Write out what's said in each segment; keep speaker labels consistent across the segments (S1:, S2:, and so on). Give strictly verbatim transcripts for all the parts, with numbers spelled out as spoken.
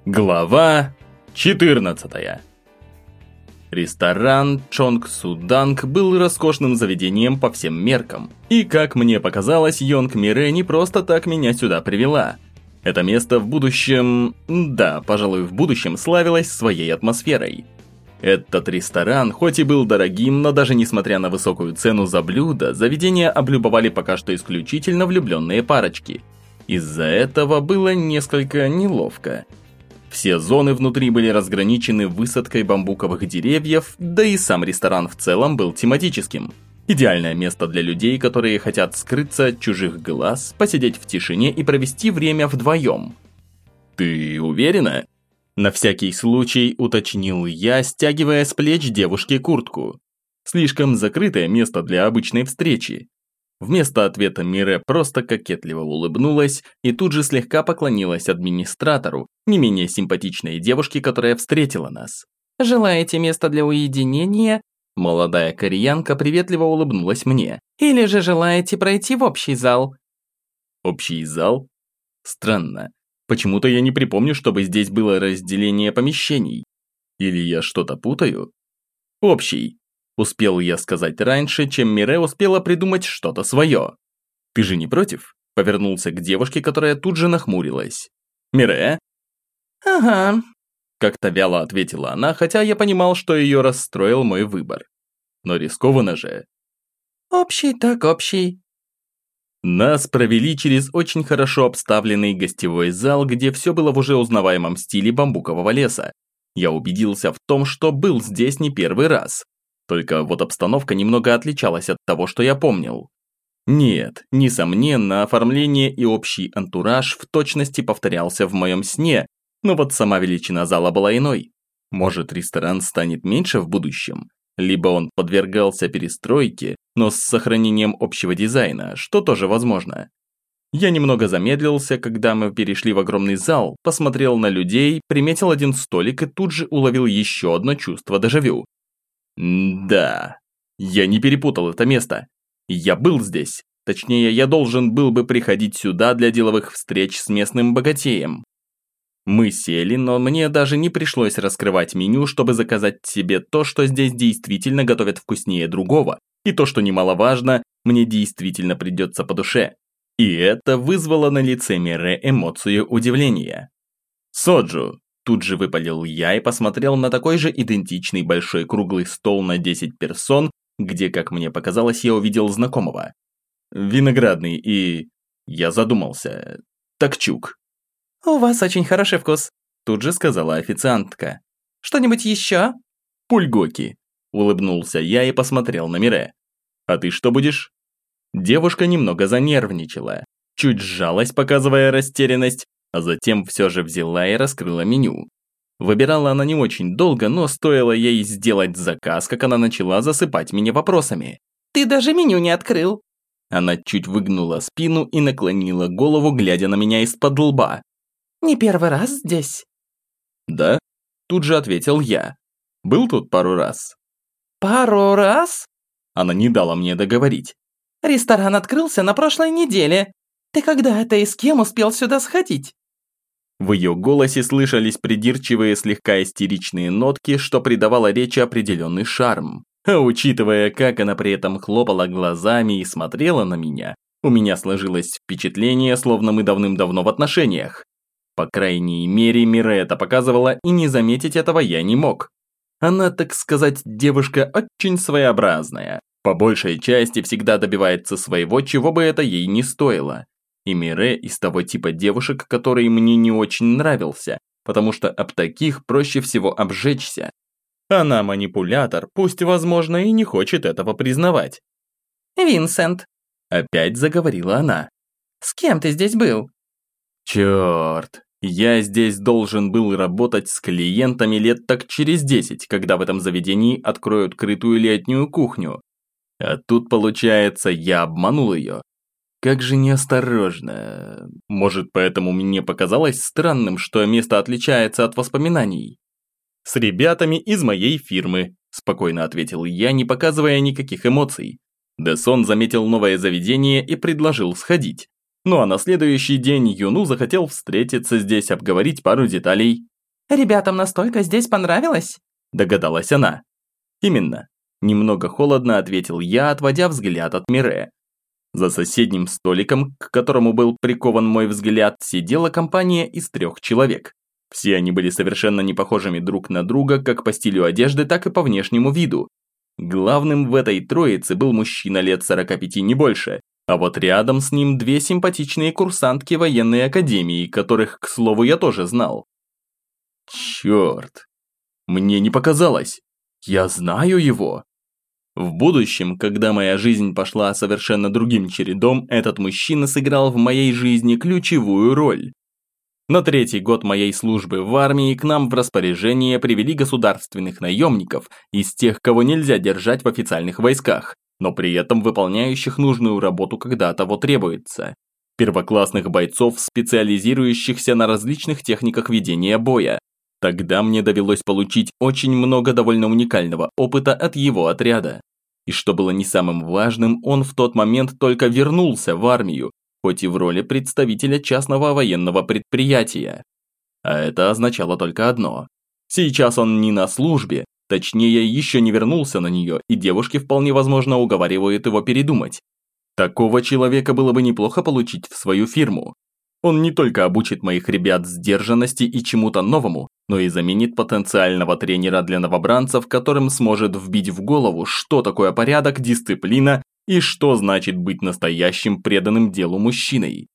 S1: Глава четырнадцатая. Ресторан Чонг Суданг был роскошным заведением по всем меркам. И, как мне показалось, Йонг Мире не просто так меня сюда привела. Это место в будущем... Да, пожалуй, в будущем славилось своей атмосферой. Этот ресторан, хоть и был дорогим, но даже несмотря на высокую цену за блюдо, заведение облюбовали пока что исключительно влюбленные парочки. Из-за этого было несколько неловко. Все зоны внутри были разграничены высадкой бамбуковых деревьев, да и сам ресторан в целом был тематическим. Идеальное место для людей, которые хотят скрыться от чужих глаз, посидеть в тишине и провести время вдвоем. «Ты уверена?» На всякий случай уточнил я, стягивая с плеч девушки куртку. Слишком закрытое место для обычной встречи. Вместо ответа Мире просто кокетливо улыбнулась и тут же слегка поклонилась администратору, не менее симпатичной девушке, которая встретила нас.
S2: «Желаете место для уединения?»
S1: Молодая кореянка приветливо улыбнулась мне.
S2: «Или же желаете пройти в общий зал?»
S1: Общий зал? Странно. Почему-то я не припомню, чтобы здесь было разделение помещений. Или я что-то путаю? Общий. Успел я сказать раньше, чем Мире успела придумать что-то свое. «Ты же не против?» Повернулся к девушке, которая тут же нахмурилась. «Мире?»
S2: «Ага»,
S1: как-то вяло ответила она, хотя я понимал, что ее расстроил мой выбор. Но рискованно же.
S2: «Общий так общий».
S1: Нас провели через очень хорошо обставленный гостевой зал, где все было в уже узнаваемом стиле бамбукового леса. Я убедился в том, что был здесь не первый раз. Только вот обстановка немного отличалась от того, что я помнил. Нет, несомненно, оформление и общий антураж в точности повторялся в моем сне, но вот сама величина зала была иной. Может, ресторан станет меньше в будущем? Либо он подвергался перестройке, но с сохранением общего дизайна, что тоже возможно. Я немного замедлился, когда мы перешли в огромный зал, посмотрел на людей, приметил один столик и тут же уловил еще одно чувство дежавю. Да, я не перепутал это место. Я был здесь. Точнее, я должен был бы приходить сюда для деловых встреч с местным богатеем. Мы сели, но мне даже не пришлось раскрывать меню, чтобы заказать себе то, что здесь действительно готовят вкуснее другого. И то, что немаловажно, мне действительно придется по душе. И это вызвало на лице Мире эмоцию удивления. «Соджу!» Тут же выпалил я и посмотрел на такой же идентичный большой круглый стол на десять персон, где, как мне показалось, я увидел знакомого. Виноградный и... Я задумался. Такчук.
S2: «У вас очень хороший вкус»,
S1: тут же сказала официантка.
S2: «Что-нибудь еще?»
S1: «Пульгоки», улыбнулся я и посмотрел на Мире. «А ты что будешь?» Девушка немного занервничала, чуть сжалась, показывая растерянность, а затем все же взяла и раскрыла меню. Выбирала она не очень долго, но стоило ей сделать заказ, как она начала засыпать меня вопросами.
S2: «Ты даже меню не открыл».
S1: Она чуть выгнула спину и наклонила голову, глядя на меня из-под лба.
S2: «Не первый раз здесь?»
S1: «Да?» Тут же ответил я. «Был тут пару раз».
S2: «Пару раз?»
S1: Она не дала мне договорить.
S2: «Ресторан открылся на прошлой неделе. Ты когда это и с кем успел сюда сходить?»
S1: В ее голосе слышались придирчивые, слегка истеричные нотки, что придавало речи определенный шарм. А учитывая, как она при этом хлопала глазами и смотрела на меня, у меня сложилось впечатление, словно мы давным-давно в отношениях. По крайней мере, Мире это показывала, и не заметить этого я не мог. Она, так сказать, девушка очень своеобразная. По большей части всегда добивается своего, чего бы это ей не стоило. И Мире из того типа девушек, который мне не очень нравился, потому что об таких проще всего обжечься. Она манипулятор, пусть, возможно, и не хочет этого признавать.
S2: «Винсент»,
S1: опять заговорила она.
S2: «с кем ты здесь был?»
S1: Черт, я здесь должен был работать с клиентами лет так через десять, когда в этом заведении откроют крытую летнюю кухню. А тут, получается, я обманул ее. Как же неосторожно. Может, поэтому мне показалось странным, что место отличается от воспоминаний. «С ребятами из моей фирмы», – спокойно ответил я, не показывая никаких эмоций. Дэсон заметил новое заведение и предложил сходить. Ну а на следующий день Юну захотел встретиться здесь, обговорить пару деталей.
S2: Ребятам настолько здесь понравилось?»
S1: Догадалась она. «Именно». Немного холодно ответил я, отводя взгляд от Мире. За соседним столиком, к которому был прикован мой взгляд, сидела компания из трех человек. Все они были совершенно не похожими друг на друга, как по стилю одежды, так и по внешнему виду. Главным в этой троице был мужчина лет сорока пяти, не больше, а вот рядом с ним две симпатичные курсантки военной академии, которых, к слову, я тоже знал. Черт, мне не показалось. Я знаю его. В будущем, когда моя жизнь пошла совершенно другим чередом, этот мужчина сыграл в моей жизни ключевую роль. На третий год моей службы в армии к нам в распоряжение привели государственных наемников из тех, кого нельзя держать в официальных войсках, но при этом выполняющих нужную работу, когда того требуется. Первоклассных бойцов, специализирующихся на различных техниках ведения боя. Тогда мне довелось получить очень много довольно уникального опыта от его отряда. И что было не самым важным, он в тот момент только вернулся в армию, хоть и в роли представителя частного военного предприятия. А это означало только одно. Сейчас он не на службе, точнее, еще не вернулся на нее, и девушки вполне возможно уговаривают его передумать. Такого человека было бы неплохо получить в свою фирму. Он не только обучит моих ребят сдержанности и чему-то новому, но и заменит потенциального тренера для новобранцев, которым сможет вбить в голову, что такое порядок, дисциплина и что значит быть настоящим преданным делу мужчиной.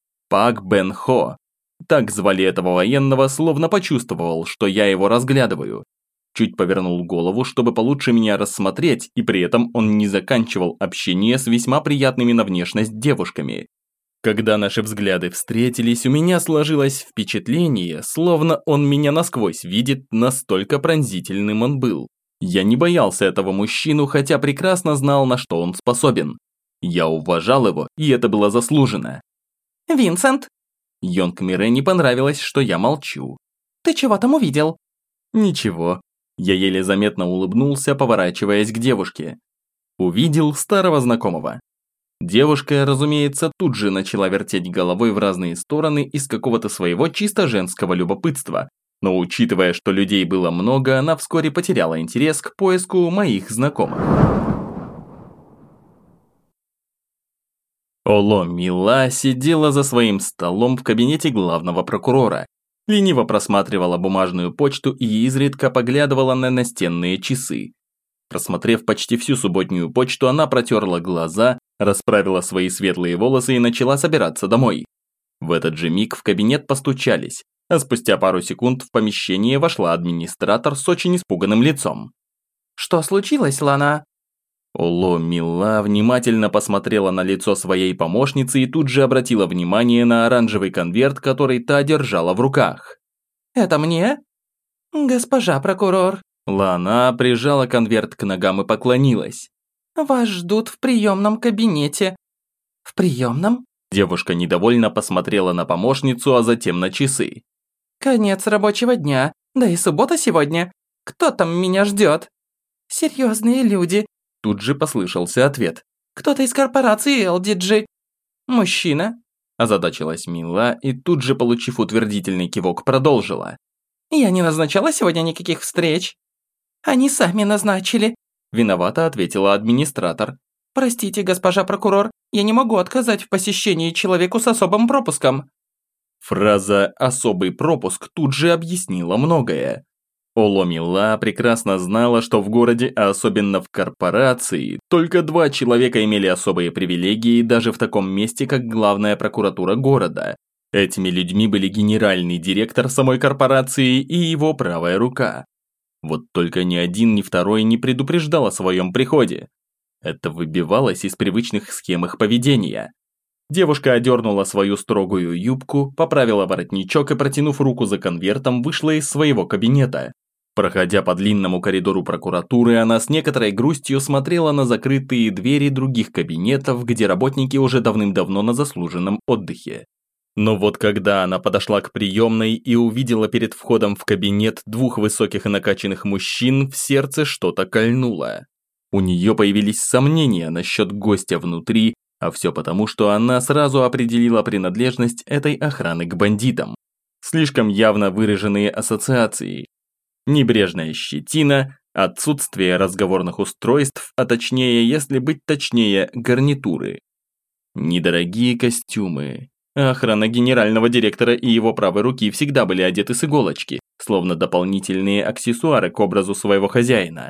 S1: Пак Бен Хо. Так звали этого военного, словно почувствовал, что я его разглядываю. Чуть повернул голову, чтобы получше меня рассмотреть, и при этом он не заканчивал общение с весьма приятными на внешность девушками. Когда наши взгляды встретились, у меня сложилось впечатление, словно он меня насквозь видит, настолько пронзительным он был. Я не боялся этого мужчину, хотя прекрасно знал, на что он способен. Я уважал его, и это было заслуженно.
S2: «Винсент!»
S1: Йонг Мире не понравилось, что я молчу.
S2: «Ты чего там увидел?»
S1: «Ничего». Я еле заметно улыбнулся, поворачиваясь к девушке. Увидел старого знакомого. Девушка, разумеется, тут же начала вертеть головой в разные стороны из какого-то своего чисто женского любопытства. Но учитывая, что людей было много, она вскоре потеряла интерес к поиску моих знакомых. Оло Мила сидела за своим столом в кабинете главного прокурора. Лениво просматривала бумажную почту и изредка поглядывала на настенные часы. Просмотрев почти всю субботнюю почту, она протерла глаза, расправила свои светлые волосы и начала собираться домой. В этот же миг в кабинет постучались, а спустя пару секунд в помещение вошла администратор с очень испуганным лицом.
S2: «Что случилось, Лана?»
S1: Оло Мила внимательно посмотрела на лицо своей помощницы и тут же обратила внимание на оранжевый конверт, который та держала в руках.
S2: «Это мне?» «Госпожа прокурор».
S1: Лана прижала конверт к ногам и поклонилась.
S2: «Вас ждут в приемном кабинете». «В приемном?»
S1: Девушка недовольно посмотрела на помощницу, а затем на часы.
S2: «Конец рабочего дня, да и суббота сегодня. Кто там меня ждет?» «Серьезные люди».
S1: Тут же послышался ответ.
S2: «Кто-то из корпорации эл ди джи». «Мужчина?»
S1: Озадачилась Мила и тут же, получив утвердительный кивок, продолжила.
S2: «Я не назначала сегодня никаких встреч». «Они сами назначили», –
S1: виновато ответила администратор.
S2: «Простите, госпожа прокурор, я не могу отказать в посещении человеку с особым пропуском».
S1: Фраза «особый пропуск» тут же объяснила многое. Оло Мила прекрасно знала, что в городе, а особенно в корпорации, только два человека имели особые привилегии даже в таком месте, как главная прокуратура города. Этими людьми были генеральный директор самой корпорации и его правая рука. Вот только ни один, ни второй не предупреждал о своем приходе. Это выбивалось из привычных схем их поведения. Девушка одернула свою строгую юбку, поправила воротничок и, протянув руку за конвертом, вышла из своего кабинета. Проходя по длинному коридору прокуратуры, она с некоторой грустью смотрела на закрытые двери других кабинетов, где работники уже давным-давно на заслуженном отдыхе. Но вот когда она подошла к приемной и увидела перед входом в кабинет двух высоких и накачанных мужчин, в сердце что-то кольнуло. У нее появились сомнения насчет гостя внутри, а все потому, что она сразу определила принадлежность этой охраны к бандитам. Слишком явно выраженные ассоциации. Небрежная щетина, отсутствие разговорных устройств, а точнее, если быть точнее, гарнитуры. Недорогие костюмы. Охрана генерального директора и его правой руки всегда были одеты с иголочки, словно дополнительные аксессуары к образу своего хозяина.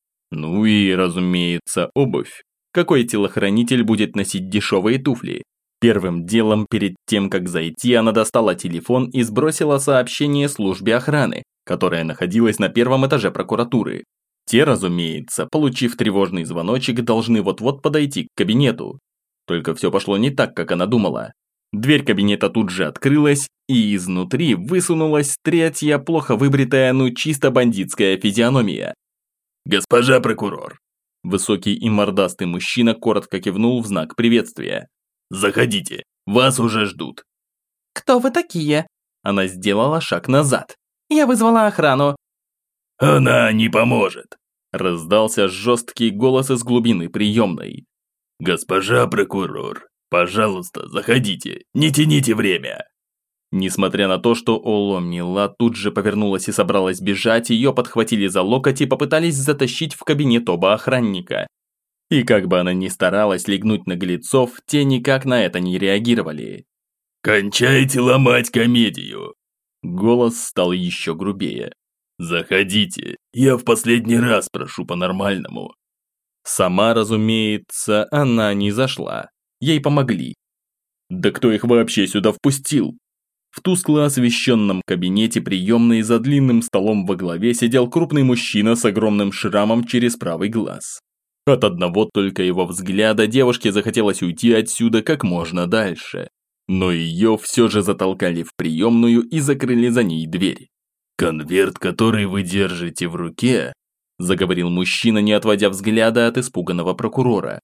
S1: Ну и, разумеется, обувь. Какой телохранитель будет носить дешевые туфли? Первым делом, перед тем, как зайти, она достала телефон и сбросила сообщение службе охраны, которая находилась на первом этаже прокуратуры. Те, разумеется, получив тревожный звоночек, должны вот-вот подойти к кабинету. Только все пошло не так, как она думала. Дверь кабинета тут же открылась, и изнутри высунулась третья плохо выбритая, ну чисто бандитская физиономия. «Госпожа прокурор!» Высокий и мордастый мужчина коротко кивнул в знак приветствия. «Заходите, вас уже ждут».
S2: «Кто вы такие?»
S1: Она сделала шаг назад.
S2: «Я вызвала охрану».
S3: «Она не поможет»,
S1: раздался жесткий голос из глубины приемной.
S3: «Госпожа прокурор, пожалуйста, заходите, не тяните время».
S1: Несмотря на то, что Оло Мила тут же повернулась и собралась бежать, ее подхватили за локоть и попытались затащить в кабинет оба охранника. И как бы она ни старалась легнуть наглецов, те никак на это не реагировали.
S3: «Кончайте ломать комедию!»
S1: Голос стал еще грубее.
S3: «Заходите, я в последний раз прошу по-нормальному».
S1: Сама, разумеется, она не зашла. Ей помогли. Да кто их вообще сюда впустил? В тускло освещенном кабинете приемной за длинным столом во главе сидел крупный мужчина с огромным шрамом через правый глаз. От одного только его взгляда девушке захотелось уйти отсюда как можно дальше. Но ее все же затолкали в приемную и закрыли за ней дверь.
S3: «Конверт, который вы держите в руке», – заговорил мужчина, не отводя взгляда от испуганного прокурора.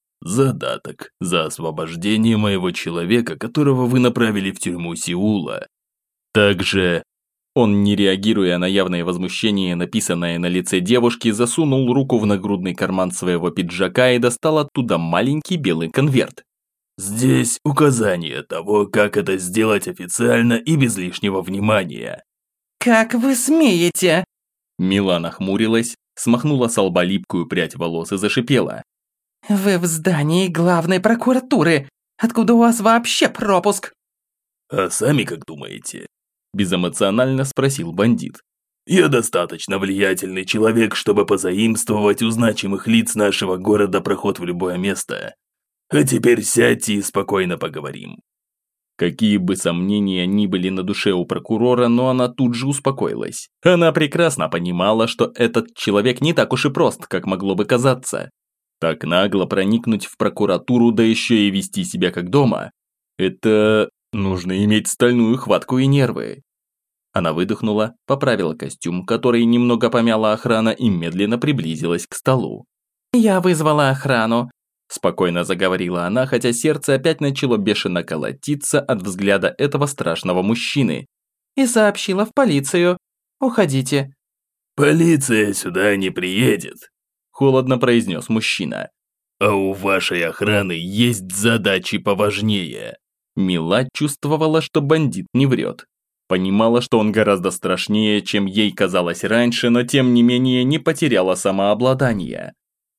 S3: «Задаток за освобождение моего человека, которого вы направили в тюрьму Сеула. Также...»
S1: Он, не реагируя на явное возмущение, написанное на лице девушки, засунул руку в нагрудный карман своего пиджака и достал оттуда маленький белый конверт.
S3: «Здесь указание того, как это сделать официально и без лишнего внимания».
S2: «Как вы смеете?»
S1: Мила нахмурилась, смахнула с лба липкую прядь волос и зашипела.
S2: «Вы в здании главной прокуратуры. Откуда у вас вообще пропуск?»
S3: «А сами как думаете?»
S1: Безэмоционально спросил бандит.
S3: «Я достаточно влиятельный человек, чтобы позаимствовать у значимых лиц нашего города проход в любое место. А теперь сядьте и спокойно поговорим».
S1: Какие бы сомнения ни были на душе у прокурора, но она тут же успокоилась. Она прекрасно понимала, что этот человек не так уж и прост, как могло бы казаться. Так нагло проникнуть в прокуратуру, да еще и вести себя как дома. Это... нужно иметь стальную хватку и нервы. Она выдохнула, поправила костюм, который немного помяла охрана, и медленно приблизилась к столу.
S2: «Я вызвала охрану»,
S1: – спокойно заговорила она, хотя сердце опять начало бешено колотиться от взгляда этого страшного мужчины.
S2: «и сообщила в полицию. Уходите».
S3: «Полиция сюда не приедет»,
S1: – холодно произнес мужчина.
S3: «А у вашей охраны есть задачи поважнее».
S1: Мила чувствовала, что бандит не врет. Понимала, что он гораздо страшнее, чем ей казалось раньше, но тем не менее не потеряла самообладание.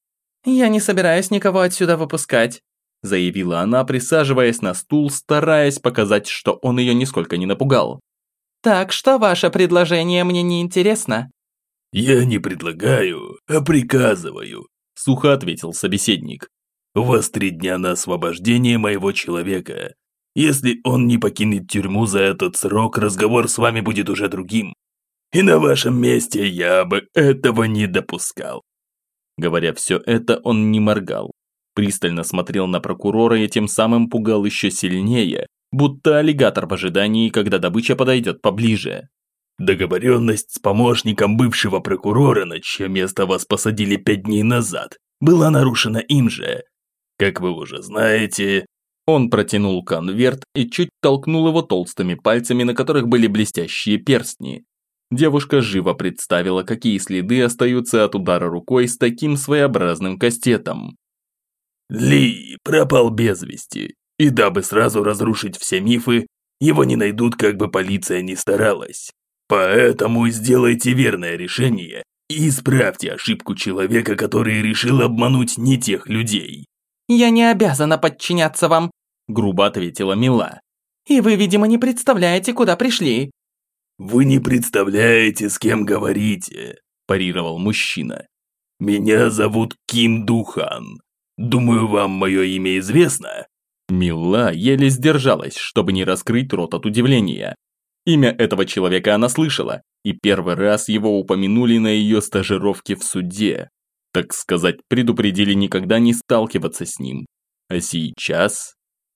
S2: «Я не собираюсь никого отсюда выпускать», –
S1: заявила она, присаживаясь на стул, стараясь показать, что он ее нисколько не напугал.
S2: «Так что ваше предложение мне не интересно».
S3: «Я не предлагаю, а приказываю», –
S1: сухо ответил собеседник.
S3: «У вас три дня на освобождение моего человека. Если он не покинет тюрьму за этот срок, разговор с вами будет уже другим. И на вашем месте я бы этого не допускал».
S1: Говоря все это, он не моргал. Пристально смотрел на прокурора и тем самым пугал еще сильнее, будто аллигатор в ожидании, когда добыча подойдет поближе.
S3: «Договоренность с помощником бывшего прокурора, на чье место вас посадили пять дней назад, была нарушена им же. Как вы уже знаете...»
S1: Он протянул конверт и чуть толкнул его толстыми пальцами, на которых были блестящие перстни. Девушка живо представила, какие следы остаются от удара рукой с таким своеобразным кастетом.
S3: Ли пропал без вести, и дабы сразу разрушить все мифы, Его не найдут, как бы полиция ни старалась. Поэтому сделайте верное решение и исправьте ошибку человека, который решил обмануть не тех людей».
S2: «Я не обязана подчиняться вам», – грубо ответила Мила. «И вы, видимо, не представляете, куда пришли».
S3: «Вы не представляете, с кем говорите», – парировал мужчина. «Меня зовут Ким Духан. Думаю, вам мое имя известно?»
S1: Мила еле сдержалась, чтобы не раскрыть рот от удивления. Имя этого человека она слышала, и первый раз его упомянули на ее стажировке в суде. Так сказать, предупредили никогда не сталкиваться с ним. А сейчас...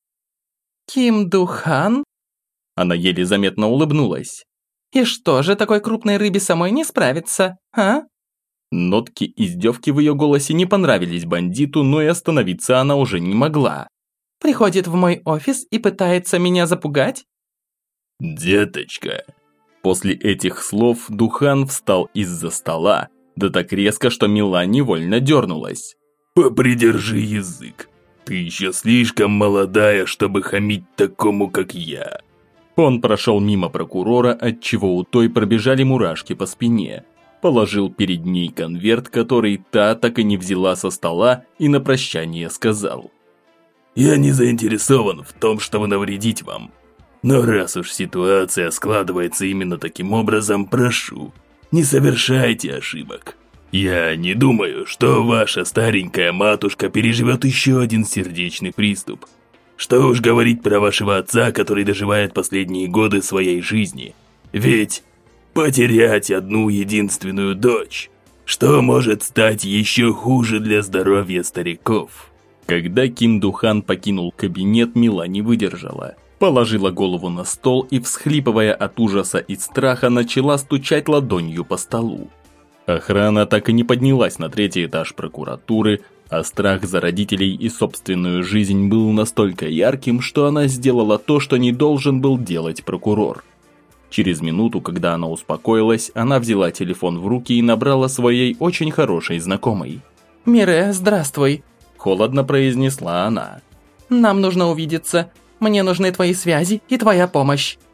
S2: «Ким Духан?»
S1: Она еле заметно улыбнулась.
S2: «И что же такой крупной рыбе самой не справится, а?»
S1: Нотки издевки в ее голосе не понравились бандиту, но и остановиться она уже не могла.
S2: «Приходит в мой офис и пытается меня запугать?»
S3: «Деточка».
S1: После этих слов Духан встал из-за стола, да так резко, что Мила невольно дернулась.
S3: «Попридержи язык. Ты еще слишком молодая, чтобы хамить такому, как я».
S1: Он прошел мимо прокурора, отчего у той пробежали мурашки по спине. Положил перед ней конверт, который та так и не взяла со стола, и на прощание сказал:
S3: «Я не заинтересован в том, чтобы навредить вам. Но раз уж ситуация складывается именно таким образом, прошу, не совершайте ошибок. Я не думаю, что ваша старенькая матушка переживет еще один сердечный приступ. Что уж говорить про вашего отца, который доживает последние годы своей жизни. Ведь потерять одну единственную дочь, что может стать еще хуже для здоровья стариков».
S1: Когда Ким Духан покинул кабинет, Мила не выдержала. Положила голову на стол и, всхлипывая от ужаса и страха, начала стучать ладонью по столу. Охрана так и не поднялась на третий этаж прокуратуры, а страх за родителей и собственную жизнь был настолько ярким, что она сделала то, что не должен был делать прокурор. Через минуту, когда она успокоилась, она взяла телефон в руки и набрала своей очень хорошей знакомой.
S2: «Мире, здравствуй», –
S1: холодно произнесла она.
S2: «Нам нужно увидеться. Мне нужны твои связи и твоя помощь».